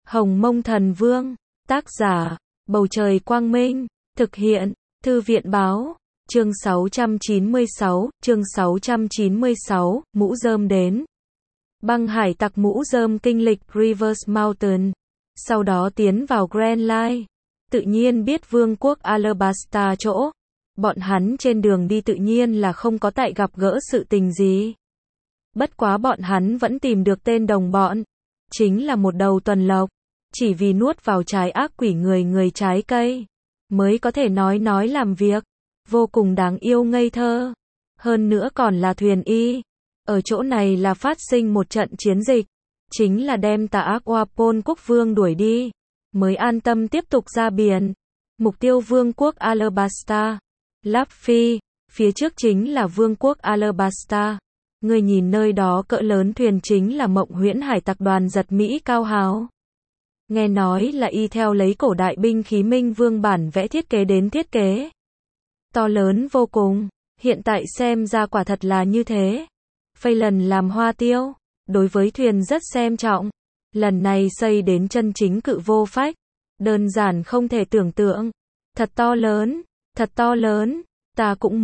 Hồng Mông Thần Vương, tác giả, Bầu Trời Quang Minh, thực hiện, Thư viện Báo, chương 696, mũ rơm đến. Băng hải tặc mũ rơm kinh lịch Rivers Mountain, sau đó tiến vào Grand Line. Tự nhiên biết vương quốc Alabasta chỗ. Bọn hắn trên đường đi tự nhiên là không có tại gặp gỡ sự tình gì. Bất quá bọn hắn vẫn tìm được tên đồng bọn. Chính là một đầu tuần lộc. Chỉ vì nuốt vào trái ác quỷ người trái cây. Mới có thể nói làm việc. Vô cùng đáng yêu ngây thơ. Hơn nữa còn là thuyền y. Ở chỗ này là phát sinh một trận chiến dịch. Chính là đem tà ác Wapol quốc vương đuổi đi. Mới an tâm tiếp tục ra biển. Mục tiêu vương quốc Alabasta. Luffy, phía trước chính là vương quốc Alabasta. Người nhìn nơi đó cỡ lớn thuyền chính là Mộng Huyễn Hải tặc đoàn giật Mỹ Cao Hào. Nghe nói là y theo lấy cổ đại binh khí Minh Vương bản vẽ thiết kế đến thiết kế. To lớn vô cùng, hiện tại xem ra quả thật là như thế. Phelan làm hoa tiêu, đối với thuyền rất xem trọng. Lần này xây đến chân chính cự vô phách. Đơn giản không thể tưởng tượng. Thật to lớn, thật to lớn, ta cũng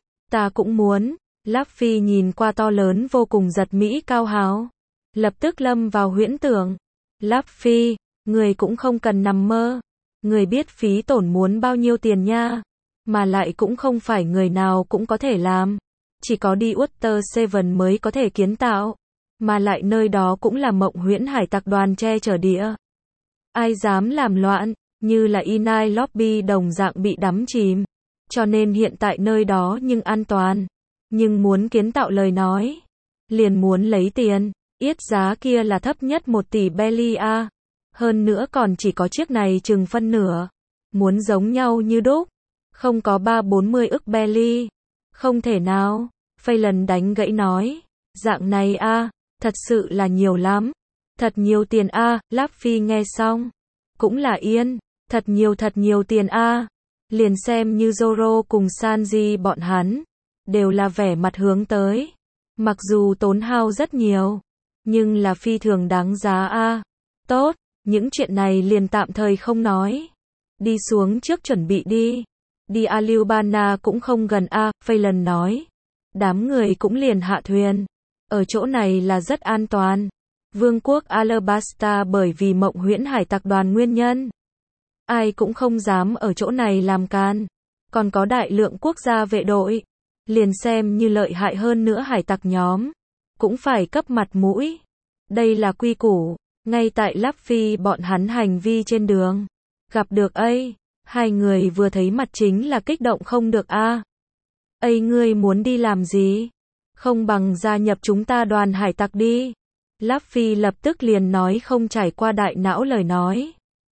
muốn. Luffy nhìn qua to lớn vô cùng giật Mỹ Cao Hào. Lập tức lâm vào huyễn tưởng. Luffy, người cũng không cần nằm mơ. Người biết phí tổn muốn bao nhiêu tiền nha. Mà lại cũng không phải người nào cũng có thể làm. Chỉ có đi Water Seven mới có thể kiến tạo. Mà lại nơi đó cũng là Mộng Huyễn Hải tặc đoàn che chở địa. Ai dám làm loạn, như là Inai Lobby đồng dạng bị đắm chìm. Cho nên hiện tại nơi đó nhưng an toàn. Nhưng muốn kiến tạo lời nói. Liền muốn lấy tiền. Yết giá kia là thấp nhất 1 tỷ belly a. Hơn nữa còn chỉ có chiếc này chừng phân nửa. Muốn giống nhau như đúc. Không có 3-40 ức belly. Không thể nào. Phelan đánh gãy nói. Dạng này a, thật sự là nhiều lắm. Thật nhiều tiền a. Luffy nghe xong. Cũng là yên. Thật nhiều tiền a. Liền xem như Zoro cùng Sanji bọn hắn. Đều là vẻ mặt hướng tới. Mặc dù tốn hao rất nhiều. Nhưng là phi thường đáng giá a. Tốt, những chuyện này liền tạm thời không nói. Đi xuống trước chuẩn bị đi. Đi Alubana cũng không gần a. Phelan nói. Đám người cũng liền hạ thuyền. Ở chỗ này là rất an toàn. Vương quốc Alabasta bởi vì Mộng Huyễn Hải tặc đoàn nguyên nhân. Ai cũng không dám ở chỗ này làm can. Còn có đại lượng quốc gia vệ đội. Liền xem như lợi hại hơn nữa hải tặc nhóm. Cũng phải cấp mặt mũi. Đây là quy củ. Ngay tại Luffy bọn hắn hành vi trên đường. Gặp được ấy. Hai người vừa thấy mặt chính là kích động không được a. Ây ngươi muốn đi làm gì? Không bằng gia nhập chúng ta đoàn hải tặc đi. Luffy lập tức liền nói không trải qua đại não lời nói.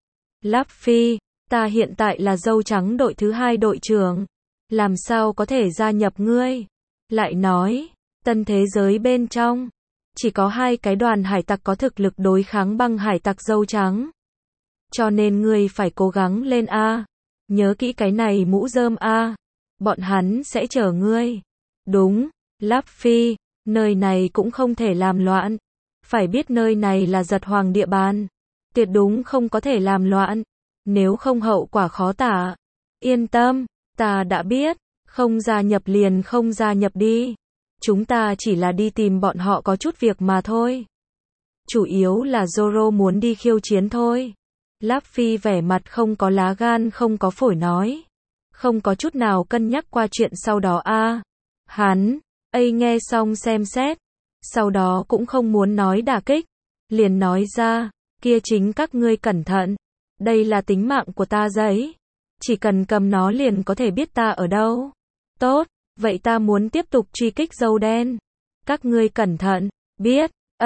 Luffy, ta hiện tại là dâu trắng đội thứ 2 đội trưởng. Làm sao có thể gia nhập ngươi? Lại nói, tân thế giới bên trong. Chỉ có 2 cái đoàn hải tặc có thực lực đối kháng băng hải tặc dâu trắng. Cho nên ngươi phải cố gắng lên a. Nhớ kỹ cái này mũ rơm a. Bọn hắn sẽ chở ngươi. Đúng, Luffy, nơi này cũng không thể làm loạn. Phải biết nơi này là giật hoàng địa bàn. Tuyệt đúng không có thể làm loạn. Nếu không hậu quả khó tả. Yên tâm, ta đã biết. Không gia nhập liền không gia nhập đi. Chúng ta chỉ là đi tìm bọn họ có chút việc mà thôi. Chủ yếu là Zoro muốn đi khiêu chiến thôi. Luffy vẻ mặt không có lá gan không có phổi nói. Không có chút nào cân nhắc qua chuyện sau đó a. Hắn, nghe xong xem xét. Sau đó cũng không muốn nói đả kích. Liền nói ra, kia chính các ngươi cẩn thận. Đây là tính mạng của ta giấy. Chỉ cần cầm nó liền có thể biết ta ở đâu. Tốt, vậy ta muốn tiếp tục truy kích dâu đen. Các ngươi cẩn thận, biết,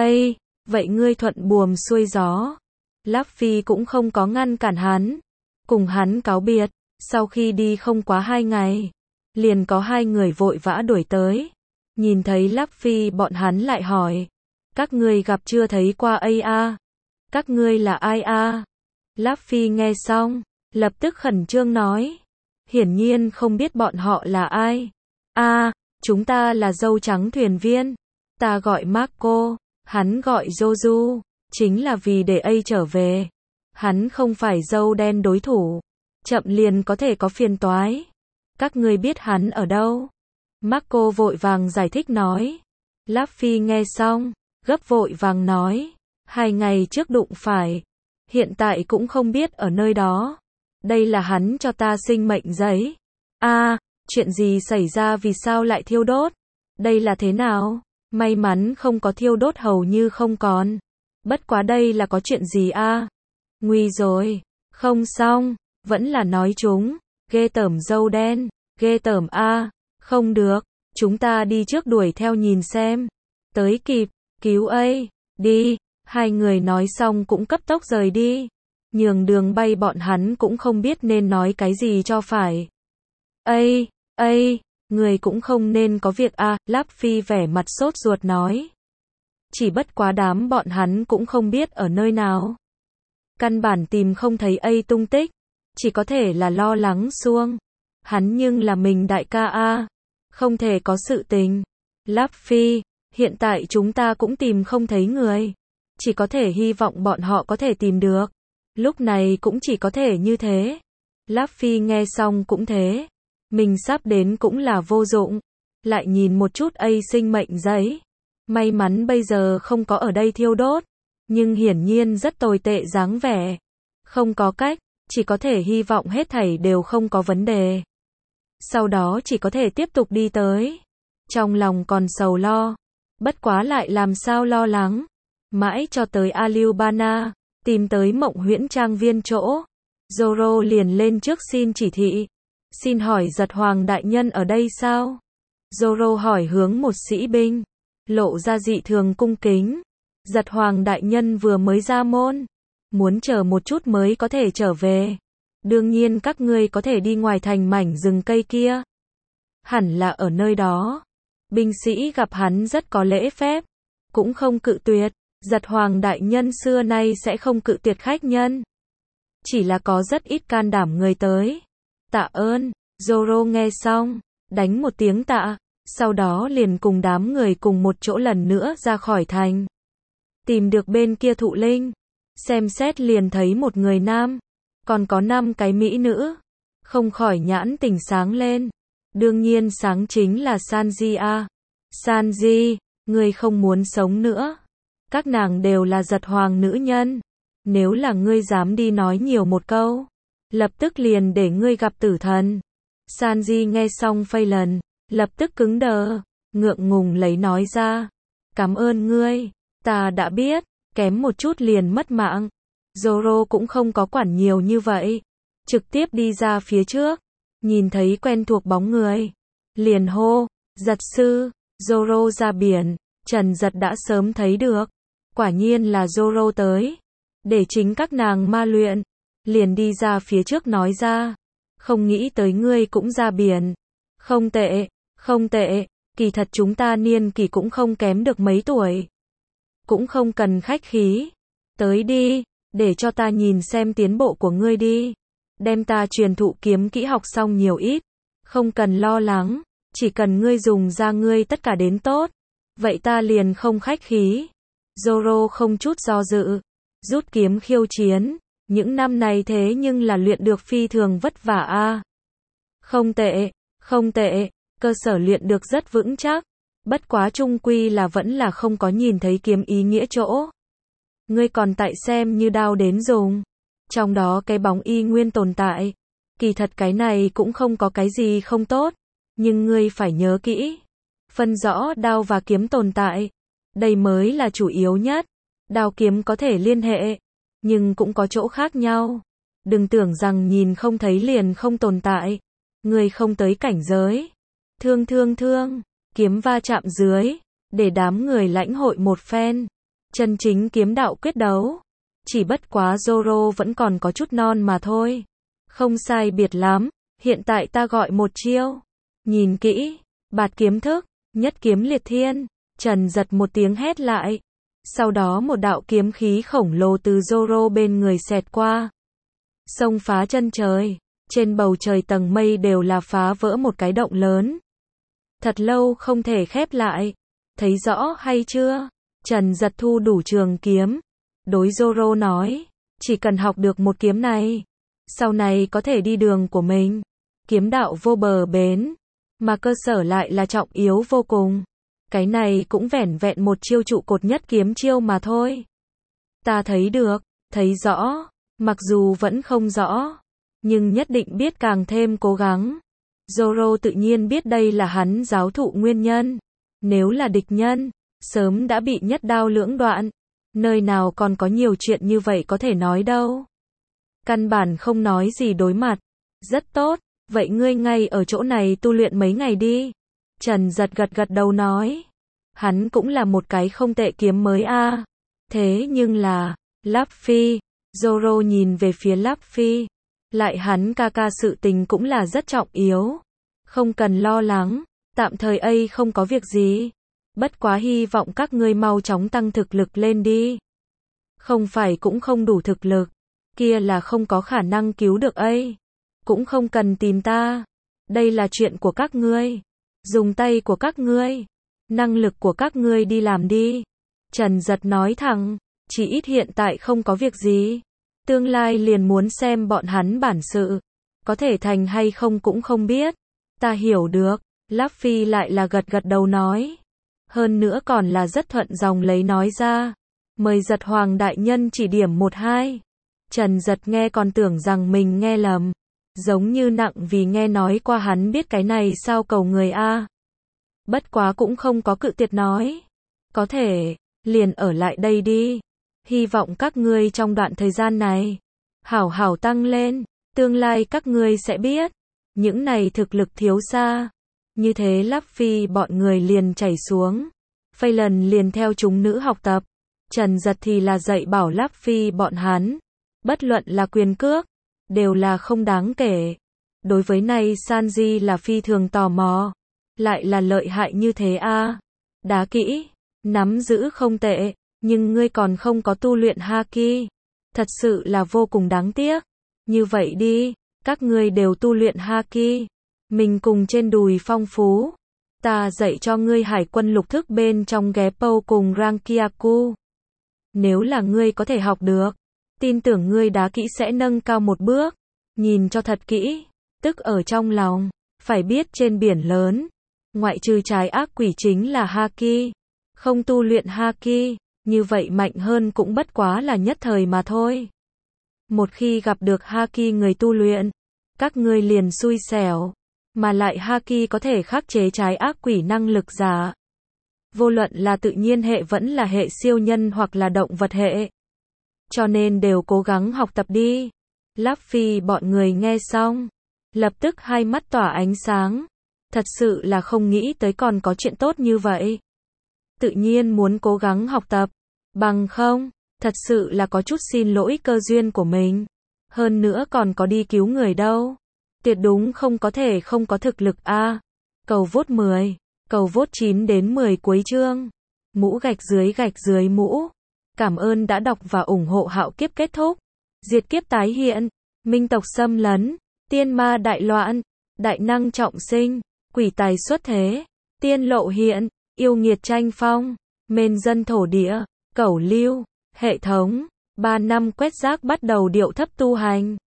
vậy ngươi thuận buồm xuôi gió. Luffy cũng không có ngăn cản hắn. Cùng hắn cáo biệt, sau khi đi không quá 2 ngày. Liền có 2 người vội vã đuổi tới. Nhìn thấy Luffy bọn hắn lại hỏi. Các ngươi gặp chưa thấy qua a? Các ngươi là ai a? Luffy nghe xong, lập tức khẩn trương nói. Hiển nhiên không biết bọn họ là ai. Chúng ta là dâu trắng thuyền viên. Ta gọi Marco, hắn gọi Joju. Chính là vì để trở về. Hắn không phải dâu đen đối thủ. Chậm liền có thể có phiền toái. Các ngươi biết hắn ở đâu? Marco vội vàng giải thích nói. Luffy nghe xong, gấp vội vàng nói. 2 ngày trước đụng phải. Hiện tại cũng không biết ở nơi đó. Đây là hắn cho ta sinh mệnh giấy. Chuyện gì xảy ra, vì sao lại thiêu đốt? Đây là thế nào? May mắn không có thiêu đốt, hầu như không còn. Bất quá đây là có chuyện gì a? Nguy rồi. Không xong. Vẫn là nói chúng. Ghê tởm dâu đen. Ghê tởm a. Không được. Chúng ta đi trước đuổi theo nhìn xem. Tới kịp. Cứu ấy. Đi. 2 người nói xong cũng cấp tốc rời đi. Nhường đường bay bọn hắn cũng không biết nên nói cái gì cho phải. Người cũng không nên có việc a. Luffy vẻ mặt sốt ruột nói. Chỉ bất quá đám bọn hắn cũng không biết ở nơi nào. Căn bản tìm không thấy tung tích. Chỉ có thể là lo lắng xuông. Hắn nhưng là mình đại ca a. Không thể có sự tình. Luffy, hiện tại chúng ta cũng tìm không thấy người. Chỉ có thể hy vọng bọn họ có thể tìm được. Lúc này cũng chỉ có thể như thế. Luffy nghe xong cũng thế. Mình sắp đến cũng là vô dụng. Lại nhìn một chút sinh mệnh giấy. May mắn bây giờ không có ở đây thiêu đốt. Nhưng hiển nhiên rất tồi tệ dáng vẻ. Không có cách, chỉ có thể hy vọng hết thảy đều không có vấn đề. Sau đó chỉ có thể tiếp tục đi tới. Trong lòng còn sầu lo. Bất quá lại làm sao lo lắng. Mãi cho tới Alubana, tìm tới Mộng Huyễn Trang viên chỗ. Zoro liền lên trước xin chỉ thị. Xin hỏi Giật Hoàng đại nhân ở đây sao? Zoro hỏi hướng một sĩ binh. Lộ ra dị thường cung kính. Giật Hoàng đại nhân vừa mới ra môn. Muốn chờ một chút mới có thể trở về. Đương nhiên các ngươi có thể đi ngoài thành mảnh rừng cây kia. Hẳn là ở nơi đó. Binh sĩ gặp hắn rất có lễ phép. Cũng không cự tuyệt. Giật Hoàng đại nhân xưa nay sẽ không cự tuyệt khách nhân. Chỉ là có rất ít can đảm người tới. Tạ ơn. Zoro nghe xong, đánh một tiếng tạ. Sau đó liền cùng đám người cùng một chỗ lần nữa ra khỏi thành. Tìm được bên kia thụ linh. Xem xét liền thấy một người nam. Còn có 5 cái mỹ nữ. Không khỏi nhãn tỉnh sáng lên. Đương nhiên sáng chính là Sanji a. Sanji, ngươi không muốn sống nữa. Các nàng đều là Giật Hoàng nữ nhân. Nếu là ngươi dám đi nói nhiều một câu, lập tức liền để ngươi gặp tử thần. Sanji nghe xong Phaeton, lập tức cứng đờ, ngượng ngùng lấy nói ra. Cảm ơn ngươi, ta đã biết, kém một chút liền mất mạng. Zoro cũng không có quản nhiều như vậy. Trực tiếp đi ra phía trước, nhìn thấy quen thuộc bóng người. Liền hô, Giật sư, Zoro ra biển, Trần Giật đã sớm thấy được. Quả nhiên là Zoro tới. Để chính các nàng ma luyện. Liền đi ra phía trước nói ra. Không nghĩ tới ngươi cũng ra biển. Không tệ, không tệ. Kỳ thật chúng ta niên kỷ cũng không kém được mấy tuổi. Cũng không cần khách khí. Tới đi, để cho ta nhìn xem tiến bộ của ngươi đi. Đem ta truyền thụ kiếm kỹ học xong nhiều ít. Không cần lo lắng. Chỉ cần ngươi dùng ra ngươi tất cả đến tốt. Vậy ta liền không khách khí. Zoro không chút do dự. Rút kiếm khiêu chiến. Những năm này thế nhưng là luyện được phi thường vất vả a. Không tệ, không tệ. Cơ sở luyện được rất vững chắc. Bất quá chung quy là vẫn là không có nhìn thấy kiếm ý nghĩa chỗ. Ngươi còn tại xem như đao đến dùng. Trong đó cái bóng y nguyên tồn tại. Kỳ thật cái này cũng không có cái gì không tốt. Nhưng ngươi phải nhớ kỹ. Phân rõ đao và kiếm tồn tại. Đây mới là chủ yếu nhất. Đao kiếm có thể liên hệ. Nhưng cũng có chỗ khác nhau. Đừng tưởng rằng nhìn không thấy liền không tồn tại. Ngươi không tới cảnh giới. Thương. Kiếm va chạm dưới. Để đám người lãnh hội một phen. Chân chính kiếm đạo quyết đấu. Chỉ bất quá Zoro vẫn còn có chút non mà thôi. Không sai biệt lắm. Hiện tại ta gọi một chiêu. Nhìn kỹ. Bạt kiếm thức. Nhất kiếm liệt thiên. Trần Giật một tiếng hét lại. Sau đó một đạo kiếm khí khổng lồ từ Zoro bên người xẹt qua. Xông phá chân trời. Trên bầu trời tầng mây đều là phá vỡ một cái động lớn. Thật lâu không thể khép lại. Thấy rõ hay chưa? Trần Giật thu đủ trường kiếm. Đối Zoro nói. Chỉ cần học được một kiếm này, sau này có thể đi đường của mình. Kiếm đạo vô bờ bến, mà cơ sở lại là trọng yếu vô cùng. Cái này cũng vẻn vẹn một chiêu trụ cột nhất kiếm chiêu mà thôi. Ta thấy được, thấy rõ, mặc dù vẫn không rõ, nhưng nhất định biết càng thêm cố gắng. Zoro tự nhiên biết đây là hắn giáo thụ nguyên nhân. Nếu là địch nhân, sớm đã bị nhất đao lưỡng đoạn. Nơi nào còn có nhiều chuyện như vậy có thể nói đâu. Căn bản không nói gì đối mặt. Rất tốt, vậy ngươi ngay ở chỗ này tu luyện mấy ngày đi. Trần Giật gật gật đầu nói. Hắn cũng là một cái không tệ kiếm mới a. Thế nhưng là, Luffy, Zoro nhìn về phía Luffy. Lại hắn ca ca sự tình cũng là rất trọng yếu. Không cần lo lắng, tạm thời ấy không có việc gì. Bất quá hy vọng các ngươi mau chóng tăng thực lực lên đi. Không phải cũng không đủ thực lực, kia là không có khả năng cứu được ấy. Cũng không cần tìm ta. Đây là chuyện của các ngươi. Dùng tay của các ngươi, năng lực của các ngươi đi làm đi. Trần Giật nói thẳng, chỉ ít hiện tại không có việc gì. Tương lai liền muốn xem bọn hắn bản sự. Có thể thành hay không cũng không biết. Ta hiểu được. Luffy lại là gật gật đầu nói. Hơn nữa còn là rất thuận dòng lấy nói ra. Mời Giật Hoàng đại nhân chỉ điểm một hai. Trần Giật nghe còn tưởng rằng mình nghe lầm. Giống như nặng vì nghe nói qua hắn biết cái này sao cầu người a. Bất quá cũng không có cự tuyệt nói. Có thể, liền ở lại đây đi. Hy vọng các ngươi trong đoạn thời gian này, hảo hảo tăng lên. Tương lai các ngươi sẽ biết. Những này thực lực thiếu xa. Như thế Luffy bọn người liền chảy xuống. Phaeton liền theo chúng nữ học tập. Trần Giật thì là dạy bảo Luffy bọn hắn. Bất luận là quyền cước, đều là không đáng kể. Đối với này Sanji là phi thường tò mò. Lại là lợi hại như thế a. Đá kỹ, nắm giữ không tệ, nhưng ngươi còn không có tu luyện Haki. Thật sự là vô cùng đáng tiếc. Như vậy đi, các ngươi đều tu luyện Haki. Mình cùng trên đùi phong phú. Ta dạy cho ngươi hải quân lục thức bên trong Geppo cùng Rankiaku. Nếu là ngươi có thể học được, tin tưởng ngươi đá kỹ sẽ nâng cao một bước. Nhìn cho thật kỹ, tức ở trong lòng. Phải biết trên biển lớn, ngoại trừ trái ác quỷ chính là Haki. Không tu luyện Haki, như vậy mạnh hơn cũng bất quá là nhất thời mà thôi. Một khi gặp được Haki người tu luyện, các ngươi liền xui xẻo. Mà lại Haki có thể khắc chế trái ác quỷ năng lực giả. Vô luận là tự nhiên hệ vẫn là hệ siêu nhân hoặc là động vật hệ. Cho nên đều cố gắng học tập đi. Luffy bọn người nghe xong, lập tức hai mắt tỏa ánh sáng. Thật sự là không nghĩ tới còn có chuyện tốt như vậy. Tự nhiên muốn cố gắng học tập. Bằng không, thật sự là có chút xin lỗi cơ duyên của mình. Hơn nữa còn có đi cứu người đâu. Tuyệt đúng không có thể không có thực lực a. Cầu vote 10, cầu vote 9 đến 10 cuối chương. Mũ gạch dưới mũ. Cảm ơn đã đọc và ủng hộ Hạo Kiếp kết thúc. Diệt kiếp tái hiện, minh tộc xâm lấn, tiên ma đại loạn, đại năng trọng sinh, quỷ tài xuất thế, tiên lộ hiện, yêu nghiệt tranh phong, mên dân thổ địa, cẩu lưu, hệ thống, 3 năm quét rác bắt đầu điệu thấp tu hành.